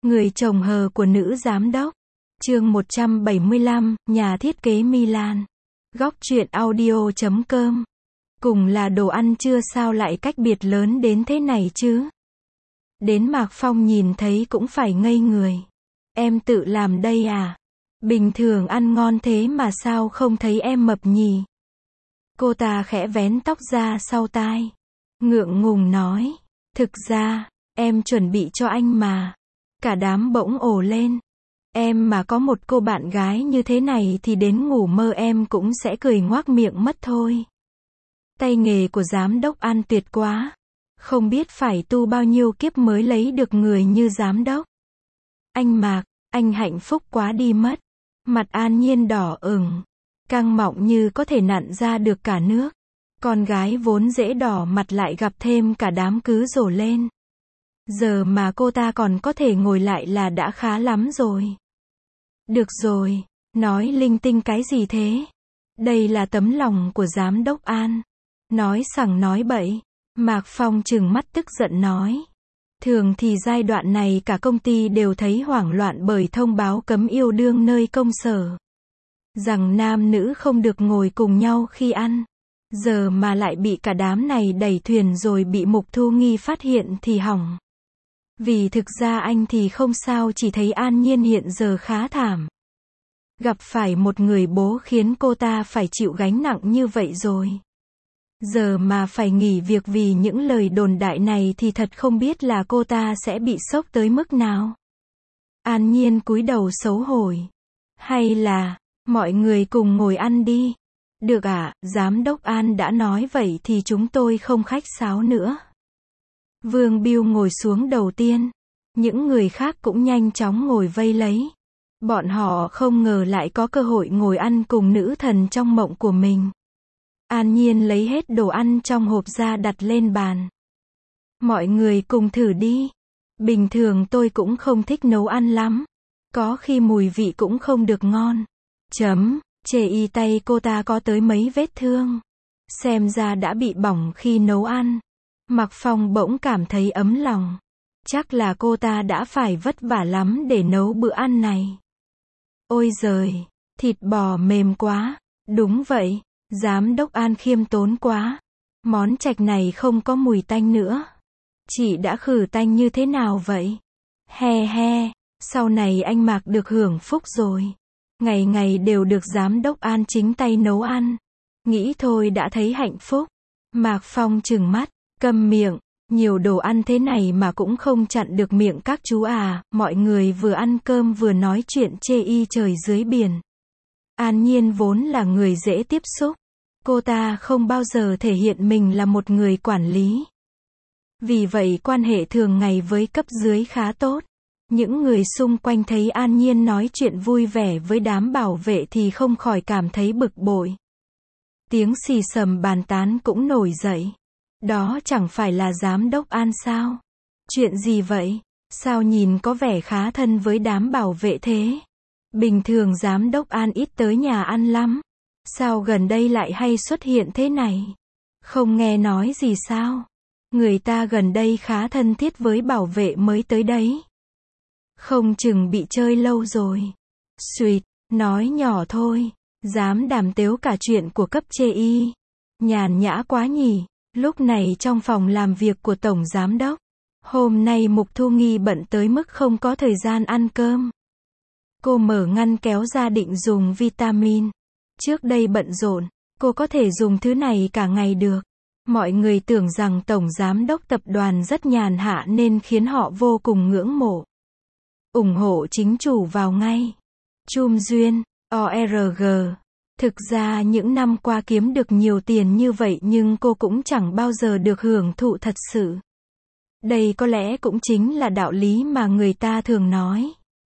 Người chồng hờ của nữ giám đốc. Chương 175, nhà thiết kế Milan. Góc truyện audio.com. Cùng là đồ ăn chưa sao lại cách biệt lớn đến thế này chứ. Đến Mạc Phong nhìn thấy cũng phải ngây người. Em tự làm đây à? Bình thường ăn ngon thế mà sao không thấy em mập nhỉ? Cô ta khẽ vén tóc ra sau tai. Ngượng ngùng nói. Thực ra, em chuẩn bị cho anh mà. Cả đám bỗng ồ lên. Em mà có một cô bạn gái như thế này thì đến ngủ mơ em cũng sẽ cười ngoác miệng mất thôi. Tay nghề của giám đốc An tuyệt quá. Không biết phải tu bao nhiêu kiếp mới lấy được người như giám đốc. Anh Mạc, anh hạnh phúc quá đi mất. Mặt An Nhiên đỏ ửng, căng mọng như có thể nặn ra được cả nước. Con gái vốn dễ đỏ mặt lại gặp thêm cả đám cứ rổ lên. Giờ mà cô ta còn có thể ngồi lại là đã khá lắm rồi. Được rồi, nói linh tinh cái gì thế? Đây là tấm lòng của giám đốc An. Nói sằng nói bậy. Mạc Phong trừng mắt tức giận nói. Thường thì giai đoạn này cả công ty đều thấy hoảng loạn bởi thông báo cấm yêu đương nơi công sở. Rằng nam nữ không được ngồi cùng nhau khi ăn. Giờ mà lại bị cả đám này đẩy thuyền rồi bị Mục Thu Nghi phát hiện thì hỏng. Vì thực ra anh thì không sao, chỉ thấy An Nhiên hiện giờ khá thảm. Gặp phải một người bố khiến cô ta phải chịu gánh nặng như vậy rồi. Giờ mà phải nghỉ việc vì những lời đồn đại này thì thật không biết là cô ta sẽ bị sốc tới mức nào. An Nhiên cúi đầu xấu hổ. Hay là, mọi người cùng ngồi ăn đi. Được ạ, giám đốc An đã nói vậy thì chúng tôi không khách sáo nữa. Vương Biêu ngồi xuống đầu tiên. Những người khác cũng nhanh chóng ngồi vây lấy. Bọn họ không ngờ lại có cơ hội ngồi ăn cùng nữ thần trong mộng của mình. An Nhiên lấy hết đồ ăn trong hộp ra đặt lên bàn. Mọi người cùng thử đi. Bình thường tôi cũng không thích nấu ăn lắm. Có khi mùi vị cũng không được ngon. Chê y tay cô ta có tới mấy vết thương. Xem ra đã bị bỏng khi nấu ăn. Mạc Phong bỗng cảm thấy ấm lòng. Chắc là cô ta đã phải vất vả lắm để nấu bữa ăn này. Ôi giời, thịt bò mềm quá. Đúng vậy, giám đốc An khiêm tốn quá. Món chạch này không có mùi tanh nữa. Chị đã khử tanh như thế nào vậy? He, sau này anh Mạc được hưởng phúc rồi. Ngày ngày đều được giám đốc An chính tay nấu ăn. Nghĩ thôi đã thấy hạnh phúc. Mạc Phong trừng mắt, câm miệng. Nhiều đồ ăn thế này mà cũng không chặn được miệng các chú à. Mọi người vừa ăn cơm vừa nói chuyện chê y trời dưới biển. An Nhiên vốn là người dễ tiếp xúc. Cô ta không bao giờ thể hiện mình là một người quản lý. Vì vậy quan hệ thường ngày với cấp dưới khá tốt. Những người xung quanh thấy An Nhiên nói chuyện vui vẻ với đám bảo vệ thì không khỏi cảm thấy bực bội. Tiếng xì xầm bàn tán cũng nổi dậy. Đó chẳng phải là giám đốc An sao? Chuyện gì vậy? Sao nhìn có vẻ khá thân với đám bảo vệ thế? Bình thường giám đốc An ít tới nhà ăn lắm. Sao gần đây lại hay xuất hiện thế này? Không nghe nói gì sao? Người ta gần đây khá thân thiết với bảo vệ mới tới đấy. Không chừng bị chơi lâu rồi. Xuyệt, nói nhỏ thôi. Dám đàm tếu cả chuyện của cấp chê y. Nhàn nhã quá nhỉ. Lúc này trong phòng làm việc của Tổng Giám Đốc. Hôm nay Mục Thu Nghi bận tới mức không có thời gian ăn cơm. Cô mở ngăn kéo ra định dùng vitamin. Trước đây bận rộn, cô có thể dùng thứ này cả ngày được. Mọi người tưởng rằng Tổng Giám Đốc tập đoàn rất nhàn hạ nên khiến họ vô cùng ngưỡng mộ. Ủng hộ chính chủ vào ngay. Chum Duyên, ORG. Thực ra những năm qua kiếm được nhiều tiền như vậy nhưng cô cũng chẳng bao giờ được hưởng thụ thật sự. Đây có lẽ cũng chính là đạo lý mà người ta thường nói.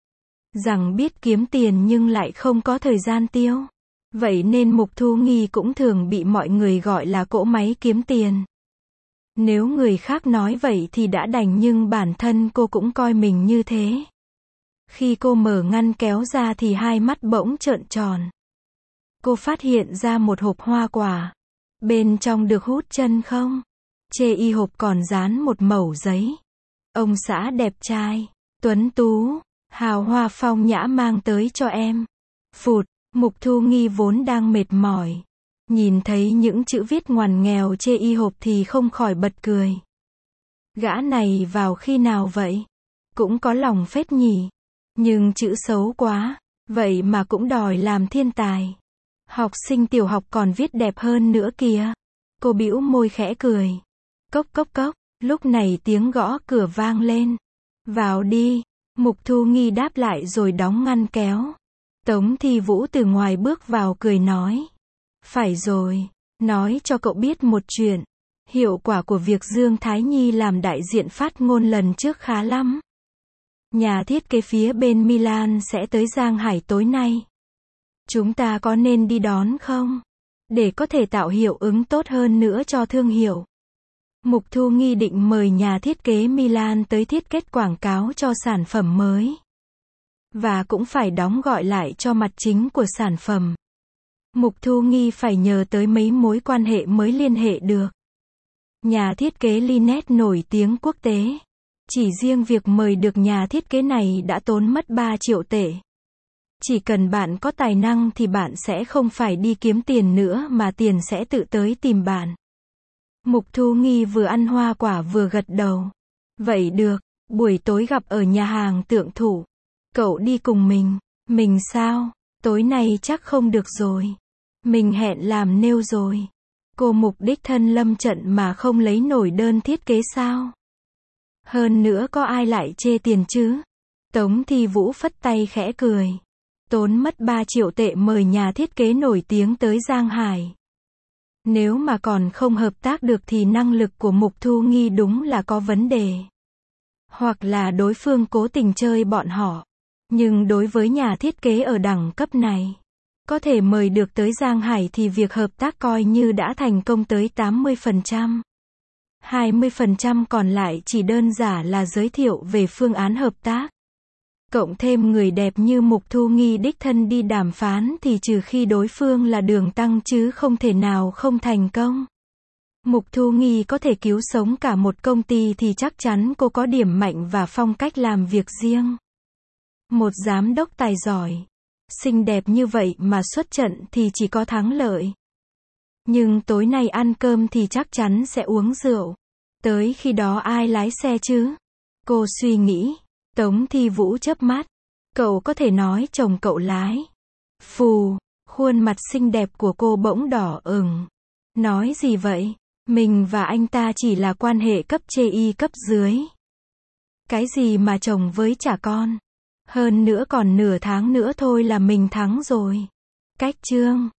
Rằng biết kiếm tiền nhưng lại không có thời gian tiêu. Vậy nên Mục Thu Nghi cũng thường bị mọi người gọi là cỗ máy kiếm tiền. Nếu người khác nói vậy thì đã đành nhưng bản thân cô cũng coi mình như thế. Khi cô mở ngăn kéo ra thì hai mắt bỗng trợn tròn. Cô phát hiện ra một hộp hoa quả. Bên trong được hút chân không? Chê y hộp còn dán một mẩu giấy. Ông xã đẹp trai. tuấn tú, hào hoa phong nhã mang tới cho em. Phụt, Mục Thu Nghi vốn đang mệt mỏi. Nhìn thấy những chữ viết ngoằn nghèo chê y hộp thì không khỏi bật cười. Gã này vào khi nào vậy? Cũng có lòng phết nhỉ. Nhưng chữ xấu quá, vậy mà cũng đòi làm thiên tài. Học sinh tiểu học còn viết đẹp hơn nữa kìa. Cô bĩu môi khẽ cười. Cốc cốc cốc, lúc này tiếng gõ cửa vang lên. Vào đi, Mục Thu Nghi đáp lại rồi đóng ngăn kéo. Tống Thi Vũ từ ngoài bước vào cười nói. Phải rồi, nói cho cậu biết một chuyện. Hiệu quả của việc Dương Thái Nhi làm đại diện phát ngôn lần trước khá lắm. Nhà thiết kế phía bên Milan sẽ tới Giang Hải tối nay. Chúng ta có nên đi đón không? Để có thể tạo hiệu ứng tốt hơn nữa cho thương hiệu. Mục Thu Nghi định mời nhà thiết kế Milan tới thiết kế quảng cáo cho sản phẩm mới. Và cũng phải đóng gọi lại cho mặt chính của sản phẩm. Mục Thu Nghi phải nhờ tới mấy mối quan hệ mới liên hệ được. Nhà thiết kế Linet nổi tiếng quốc tế. Chỉ riêng việc mời được nhà thiết kế này đã tốn mất 3 triệu tệ. Chỉ cần bạn có tài năng thì bạn sẽ không phải đi kiếm tiền nữa mà tiền sẽ tự tới tìm bạn. Mục Thu Nghi vừa ăn hoa quả vừa gật đầu. Vậy được, buổi tối gặp ở nhà hàng Tượng Thủ. Cậu đi cùng mình. Mình sao? Tối nay chắc không được rồi. Mình hẹn làm nail rồi. Cô Mục đích thân lâm trận mà không lấy nổi đơn thiết kế sao? Hơn nữa có ai lại chê tiền chứ? Tống Thi Vũ phất tay khẽ cười. Tốn mất 3 triệu tệ mời nhà thiết kế nổi tiếng tới Giang Hải. Nếu mà còn không hợp tác được thì năng lực của Mục Thu Nghi đúng là có vấn đề. Hoặc là đối phương cố tình chơi bọn họ. Nhưng đối với nhà thiết kế ở đẳng cấp này, có thể mời được tới Giang Hải thì việc hợp tác coi như đã thành công tới 80%. 20% còn lại chỉ đơn giản là giới thiệu về phương án hợp tác. Cộng thêm người đẹp như Mục Thu Nghi đích thân đi đàm phán thì trừ khi đối phương là Đường Tăng chứ không thể nào không thành công. Mục Thu Nghi có thể cứu sống cả một công ty thì chắc chắn cô có điểm mạnh và phong cách làm việc riêng. Một giám đốc tài giỏi, xinh đẹp như vậy mà xuất trận thì chỉ có thắng lợi. Nhưng tối nay ăn cơm thì chắc chắn sẽ uống rượu. Tới khi đó ai lái xe chứ? Cô suy nghĩ. Tống Thi Vũ chớp mắt. Cậu có thể nói chồng cậu lái. Phù, khuôn mặt xinh đẹp của cô bỗng đỏ ửng. Nói gì vậy? Mình và anh ta chỉ là quan hệ cấp chê y cấp dưới. Cái gì mà chồng với trả con? Hơn nữa còn nửa tháng nữa thôi là mình thắng rồi. Cách chương